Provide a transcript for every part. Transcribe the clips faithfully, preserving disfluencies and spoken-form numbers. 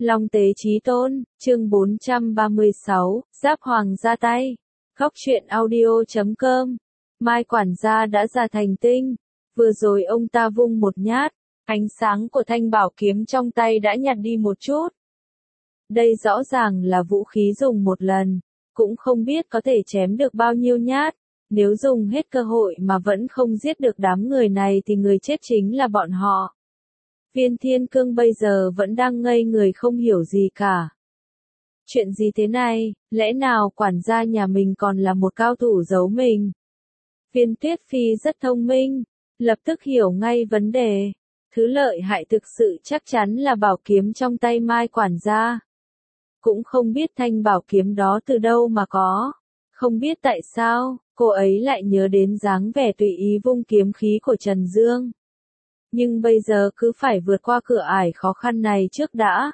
Long tế chí tôn, chương bốn trăm ba mươi sáu, Giáp Hoàng ra tay. Góc truyện audio chấm com. Mai quản gia đã ra thành tinh. Vừa rồi ông ta vung một nhát, ánh sáng của thanh bảo kiếm trong tay đã nhạt đi một chút. Đây rõ ràng là vũ khí dùng một lần, cũng không biết có thể chém được bao nhiêu nhát. Nếu dùng hết cơ hội mà vẫn không giết được đám người này thì người chết chính là bọn họ. Viên Thiên Cương bây giờ vẫn đang ngây người không hiểu gì cả. Chuyện gì thế này, lẽ nào quản gia nhà mình còn là một cao thủ giấu mình? Viên Tuyết Phi rất thông minh, lập tức hiểu ngay vấn đề. Thứ lợi hại thực sự chắc chắn là bảo kiếm trong tay Mai quản gia. Cũng không biết thanh bảo kiếm đó từ đâu mà có. Không biết tại sao, cô ấy lại nhớ đến dáng vẻ tùy ý vung kiếm khí của Trần Dương. Nhưng bây giờ cứ phải vượt qua cửa ải khó khăn này trước đã.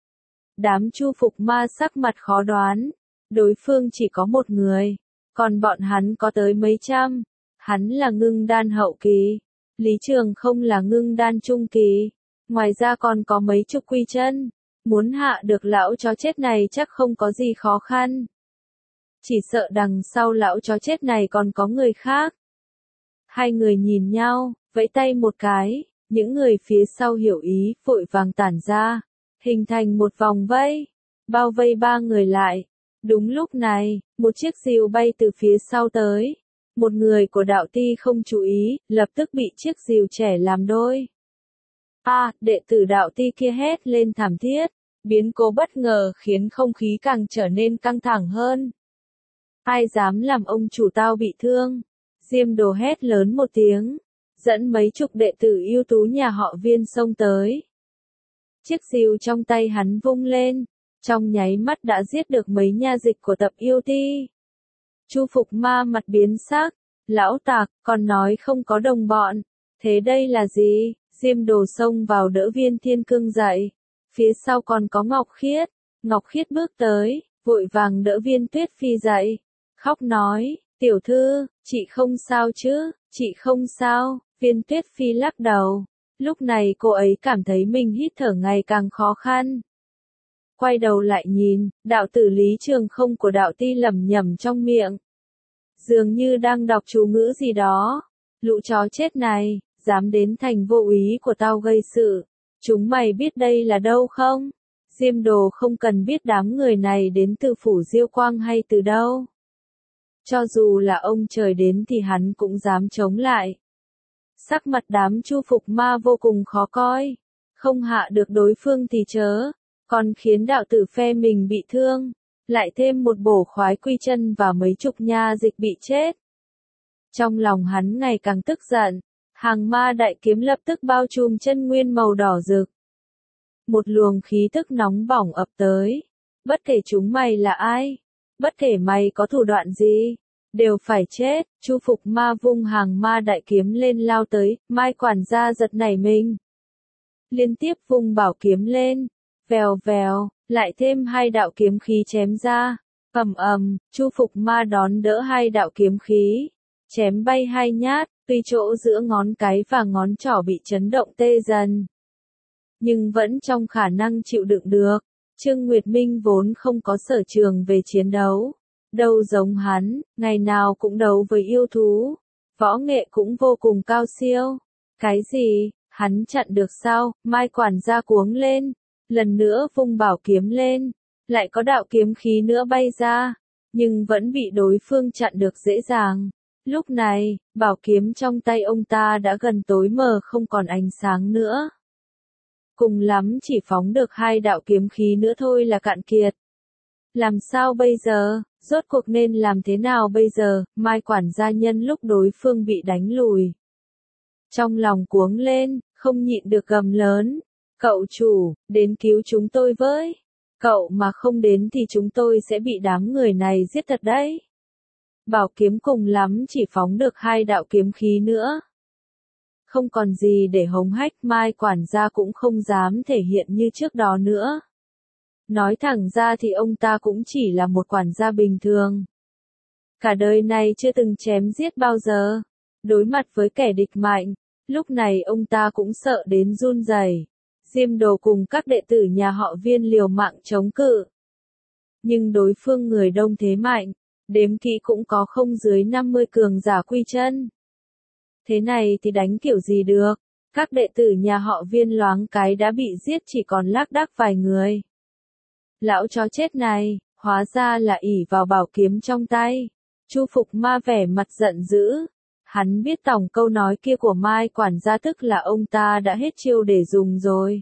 Đám Chu Phục Ma sắc mặt khó đoán. Đối phương chỉ có một người, còn bọn hắn có tới mấy trăm. Hắn là ngưng đan hậu kỳ. Lý Trường không là ngưng đan trung kỳ. Ngoài ra còn có mấy chục quy chân. Muốn hạ được lão chó chết này chắc không có gì khó khăn. Chỉ sợ đằng sau lão chó chết này còn có người khác. Hai người nhìn nhau, vẫy tay một cái, những người phía sau hiểu ý, vội vàng tản ra, hình thành một vòng vây, bao vây ba người lại. Đúng lúc này, một chiếc rìu bay từ phía sau tới. Một người của đạo ti không chú ý, lập tức bị chiếc rìu trẻ làm đôi. A, à, đệ tử đạo ti kia hét lên thảm thiết, biến cố bất ngờ khiến không khí càng trở nên căng thẳng hơn. Ai dám làm ông chủ tao bị thương? Diêm Đồ hét lớn một tiếng, dẫn mấy chục đệ tử ưu tú nhà họ Viên xông tới. Chiếc rìu trong tay hắn vung lên, trong nháy mắt đã giết được mấy nha dịch của tập yêu ti. Chu Phục Ma mặt biến sắc, lão tạc, còn nói không có đồng bọn, thế đây là gì? Diêm Đồ xông vào đỡ Viên Thiên Cương dậy, phía sau còn có Ngọc Khiết. Ngọc Khiết bước tới, vội vàng đỡ Viên Tuyết Phi dậy, khóc nói, tiểu thư, chị không sao chứ, chị không sao. Viên Tuyết Phi lắc đầu, lúc này cô ấy cảm thấy mình hít thở ngày càng khó khăn. Quay đầu lại nhìn, đạo tử Lý Trường không của đạo ti lẩm nhẩm trong miệng. Dường như đang đọc chú ngữ gì đó. Lũ chó chết này, dám đến thành vô úy của tao gây sự. Chúng mày biết đây là đâu không? Diêm Đồ không cần biết đám người này đến từ phủ Diêu Quang hay từ đâu. Cho dù là ông trời đến thì hắn cũng dám chống lại. Sắc mặt đám Chu Phục Ma vô cùng khó coi. Không hạ được đối phương thì chớ, còn khiến đạo tử phe mình bị thương. Lại thêm một bổ khoái quy chân và mấy chục nha dịch bị chết. Trong lòng hắn ngày càng tức giận. Hàng ma đại kiếm lập tức bao trùm chân nguyên màu đỏ rực. Một luồng khí tức nóng bỏng ập tới. Bất kể chúng mày là ai, bất kể mày có thủ đoạn gì, đều phải chết. Chu Phục Ma vung hàng ma đại kiếm lên lao tới, Mai quản gia giật nảy mình. Liên tiếp vung bảo kiếm lên, vèo vèo, lại thêm hai đạo kiếm khí chém ra. Ầm ầm, Chu Phục Ma đón đỡ hai đạo kiếm khí, chém bay hai nhát, tuy chỗ giữa ngón cái và ngón trỏ bị chấn động tê dần, nhưng vẫn trong khả năng chịu đựng được. Trương Nguyệt Minh vốn không có sở trường về chiến đấu, đâu giống hắn, ngày nào cũng đấu với yêu thú, võ nghệ cũng vô cùng cao siêu. Cái gì, hắn chặn được sao? Mai quản gia cuống lên, lần nữa vung bảo kiếm lên, lại có đạo kiếm khí nữa bay ra, nhưng vẫn bị đối phương chặn được dễ dàng. Lúc này, bảo kiếm trong tay ông ta đã gần tối mờ không còn ánh sáng nữa. Cùng lắm chỉ phóng được hai đạo kiếm khí nữa thôi là cạn kiệt. Làm sao bây giờ, rốt cuộc nên làm thế nào bây giờ? Mai quản gia nhân lúc đối phương bị đánh lùi, trong lòng cuống lên, không nhịn được gầm lớn. Cậu chủ, đến cứu chúng tôi với. Cậu mà không đến thì chúng tôi sẽ bị đám người này giết thật đấy. Bảo kiếm cùng lắm chỉ phóng được hai đạo kiếm khí nữa. Không còn gì để hống hách, Mai quản gia cũng không dám thể hiện như trước đó nữa. Nói thẳng ra thì ông ta cũng chỉ là một quản gia bình thường. Cả đời này chưa từng chém giết bao giờ. Đối mặt với kẻ địch mạnh, lúc này ông ta cũng sợ đến run rẩy. Diêm Đồ cùng các đệ tử nhà họ Viên liều mạng chống cự. Nhưng đối phương người đông thế mạnh, đếm kỹ cũng có không dưới năm mươi cường giả quy chân. Thế này thì đánh kiểu gì được, các đệ tử nhà họ Viên loáng cái đã bị giết chỉ còn lác đác vài người. Lão chó chết này, hóa ra là ỷ vào bảo kiếm trong tay. Chu Phục Ma vẻ mặt giận dữ. Hắn biết tổng câu nói kia của Mai quản gia tức là ông ta đã hết chiêu để dùng rồi.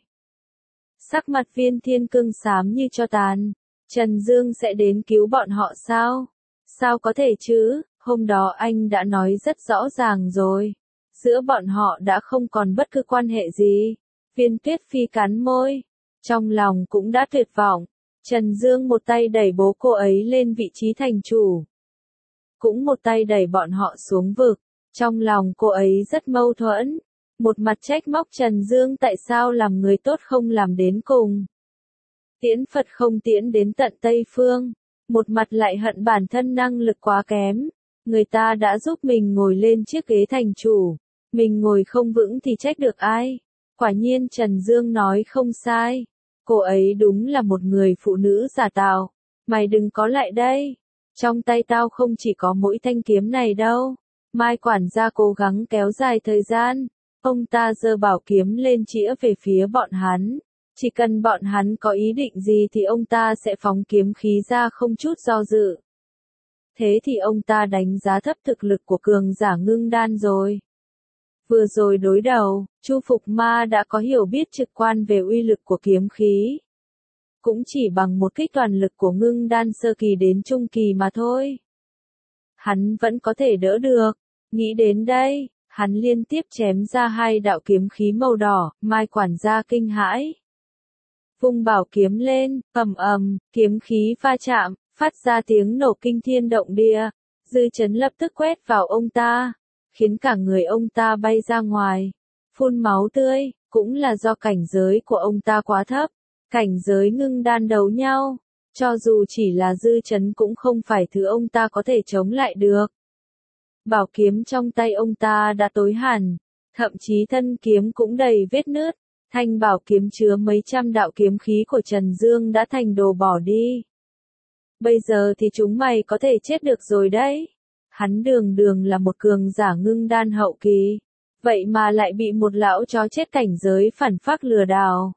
Sắc mặt Viên Thiên Cương xám như tro tàn. Trần Dương sẽ đến cứu bọn họ sao? Sao có thể chứ, hôm đó anh đã nói rất rõ ràng rồi. Giữa bọn họ đã không còn bất cứ quan hệ gì. Viên Tuyết Phi cắn môi. Trong lòng cũng đã tuyệt vọng. Trần Dương một tay đẩy bố cô ấy lên vị trí thành chủ. Cũng một tay đẩy bọn họ xuống vực. Trong lòng cô ấy rất mâu thuẫn. Một mặt trách móc Trần Dương tại sao làm người tốt không làm đến cùng. Tiễn Phật không tiễn đến tận Tây Phương. Một mặt lại hận bản thân năng lực quá kém. Người ta đã giúp mình ngồi lên chiếc ghế thành chủ. Mình ngồi không vững thì trách được ai. Quả nhiên Trần Dương nói không sai. Cô ấy đúng là một người phụ nữ giả tạo. Mày đừng có lại đây. Trong tay tao không chỉ có mỗi thanh kiếm này đâu. Mai quản gia cố gắng kéo dài thời gian. Ông ta giơ bảo kiếm lên chĩa về phía bọn hắn. Chỉ cần bọn hắn có ý định gì thì ông ta sẽ phóng kiếm khí ra không chút do dự. Thế thì ông ta đánh giá thấp thực lực của cường giả ngưng đan rồi. Vừa rồi đối đầu, Chu Phục Ma đã có hiểu biết trực quan về uy lực của kiếm khí. Cũng chỉ bằng một kích toàn lực của ngưng đan sơ kỳ đến trung kỳ mà thôi. Hắn vẫn có thể đỡ được. Nghĩ đến đây, hắn liên tiếp chém ra hai đạo kiếm khí màu đỏ, Mai quản gia kinh hãi. Vung bảo kiếm lên, ầm ầm, kiếm khí va chạm, phát ra tiếng nổ kinh thiên động địa. Dư chấn lập tức quét vào ông ta, khiến cả người ông ta bay ra ngoài, phun máu tươi, cũng là do cảnh giới của ông ta quá thấp. Cảnh giới ngưng đan đấu nhau, cho dù chỉ là dư chấn cũng không phải thứ ông ta có thể chống lại được. Bảo kiếm trong tay ông ta đã tối hẳn, thậm chí thân kiếm cũng đầy vết nứt. Thanh bảo kiếm chứa mấy trăm đạo kiếm khí của Trần Dương đã thành đồ bỏ đi. Bây giờ thì chúng mày có thể chết được rồi đấy. Hắn đường đường là một cường giả ngưng đan hậu kỳ. Vậy mà lại bị một lão chó chết cảnh giới phản phác lừa đảo.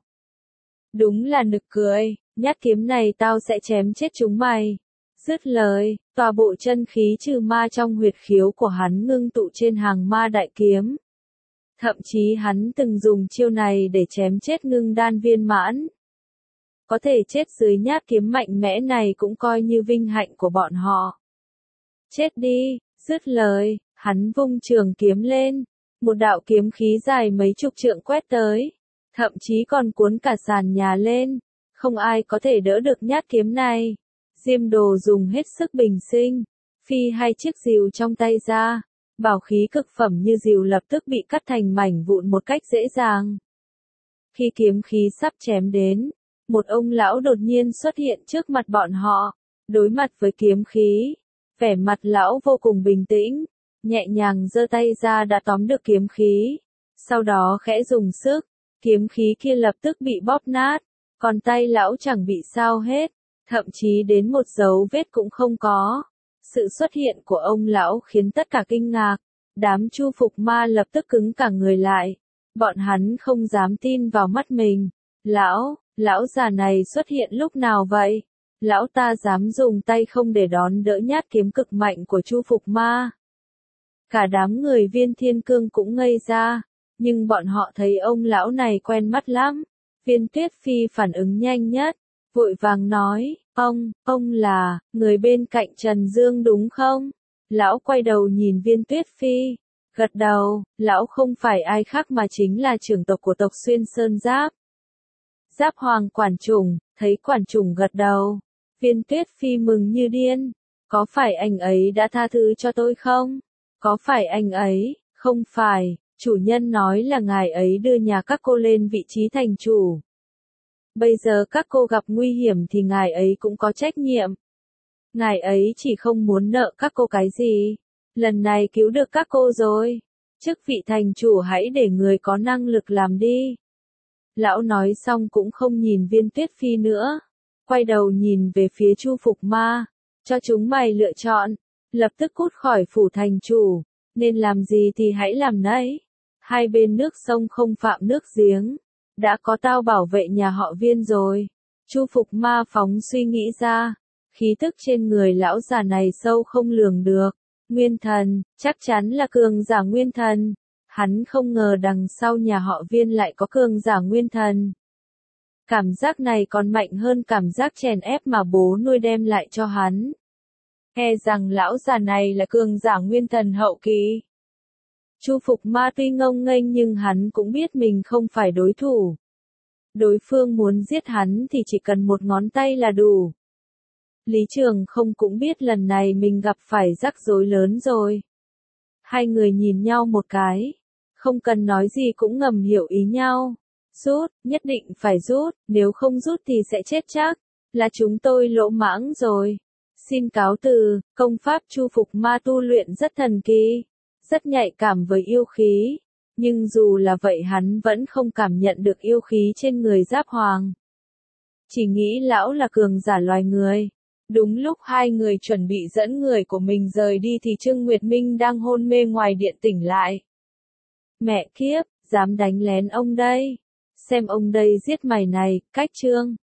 Đúng là nực cười, nhát kiếm này tao sẽ chém chết chúng mày. Dứt lời, tòa bộ chân khí trừ ma trong huyệt khiếu của hắn ngưng tụ trên hàng ma đại kiếm. Thậm chí hắn từng dùng chiêu này để chém chết ngưng đan viên mãn. Có thể chết dưới nhát kiếm mạnh mẽ này cũng coi như vinh hạnh của bọn họ. Chết đi, dứt lời, hắn vung trường kiếm lên. Một đạo kiếm khí dài mấy chục trượng quét tới. Thậm chí còn cuốn cả sàn nhà lên. Không ai có thể đỡ được nhát kiếm này. Diêm Đồ dùng hết sức bình sinh. Phi hai chiếc rìu trong tay ra. Bảo khí cực phẩm như rìu lập tức bị cắt thành mảnh vụn một cách dễ dàng. Khi kiếm khí sắp chém đến, một ông lão đột nhiên xuất hiện trước mặt bọn họ. Đối mặt với kiếm khí, vẻ mặt lão vô cùng bình tĩnh, nhẹ nhàng giơ tay ra đã tóm được kiếm khí. Sau đó khẽ dùng sức, kiếm khí kia lập tức bị bóp nát, còn tay lão chẳng bị sao hết, thậm chí đến một dấu vết cũng không có. Sự xuất hiện của ông lão khiến tất cả kinh ngạc, đám Chu Phục Ma lập tức cứng cả người lại. Bọn hắn không dám tin vào mắt mình. Lão, lão già này xuất hiện lúc nào vậy? Lão ta dám dùng tay không để đón đỡ nhát kiếm cực mạnh của Chu Phục Ma. Cả đám người Viên Thiên Cương cũng ngây ra, nhưng bọn họ thấy ông lão này quen mắt lắm. Viên Tuyết Phi phản ứng nhanh nhất, vội vàng nói, ông, ông là, người bên cạnh Trần Dương đúng không? Lão quay đầu nhìn Viên Tuyết Phi, gật đầu, lão không phải ai khác mà chính là trưởng tộc của tộc Xuyên Sơn Giáp. Giáp Hoàng Quản Trùng, thấy Quản Trùng gật đầu, Viên Tuyết Phi mừng như điên, có phải anh ấy đã tha thứ cho tôi không? Có phải anh ấy, không phải, chủ nhân nói là ngài ấy đưa nhà các cô lên vị trí thành chủ. Bây giờ các cô gặp nguy hiểm thì ngài ấy cũng có trách nhiệm. Ngài ấy chỉ không muốn nợ các cô cái gì. Lần này cứu được các cô rồi. Chức vị thành chủ hãy để người có năng lực làm đi. Lão nói xong cũng không nhìn Viên Tuyết Phi nữa, quay đầu nhìn về phía Chu Phục Ma, cho chúng mày lựa chọn, lập tức cút khỏi phủ thành chủ, nên làm gì thì hãy làm nấy. Hai bên nước sông không phạm nước giếng, đã có tao bảo vệ nhà họ Viên rồi. Chu Phục Ma phóng suy nghĩ ra, khí tức trên người lão già này sâu không lường được. Nguyên thần, chắc chắn là cường giả nguyên thần. Hắn không ngờ đằng sau nhà họ Viên lại có cường giả nguyên thần. Cảm giác này còn mạnh hơn cảm giác chèn ép mà bố nuôi đem lại cho hắn. E rằng lão già này là cường giả nguyên thần hậu kỳ. Chu Phục Ma tuy ngông nghênh nhưng hắn cũng biết mình không phải đối thủ. Đối phương muốn giết hắn thì chỉ cần một ngón tay là đủ. Lý Trường Không cũng biết lần này mình gặp phải rắc rối lớn rồi. Hai người nhìn nhau một cái, không cần nói gì cũng ngầm hiểu ý nhau. Rút, nhất định phải rút, nếu không rút thì sẽ chết chắc, là chúng tôi lỗ mãng rồi. Xin cáo từ, công pháp Chu Phục Ma tu luyện rất thần kỳ, rất nhạy cảm với yêu khí, nhưng dù là vậy hắn vẫn không cảm nhận được yêu khí trên người Giáp Hoàng. Chỉ nghĩ lão là cường giả loài người. Đúng lúc hai người chuẩn bị dẫn người của mình rời đi thì Trương Nguyệt Minh đang hôn mê ngoài điện tỉnh lại. Mẹ kiếp, dám đánh lén ông đây. Xem ông đây giết mày này, cách Trương.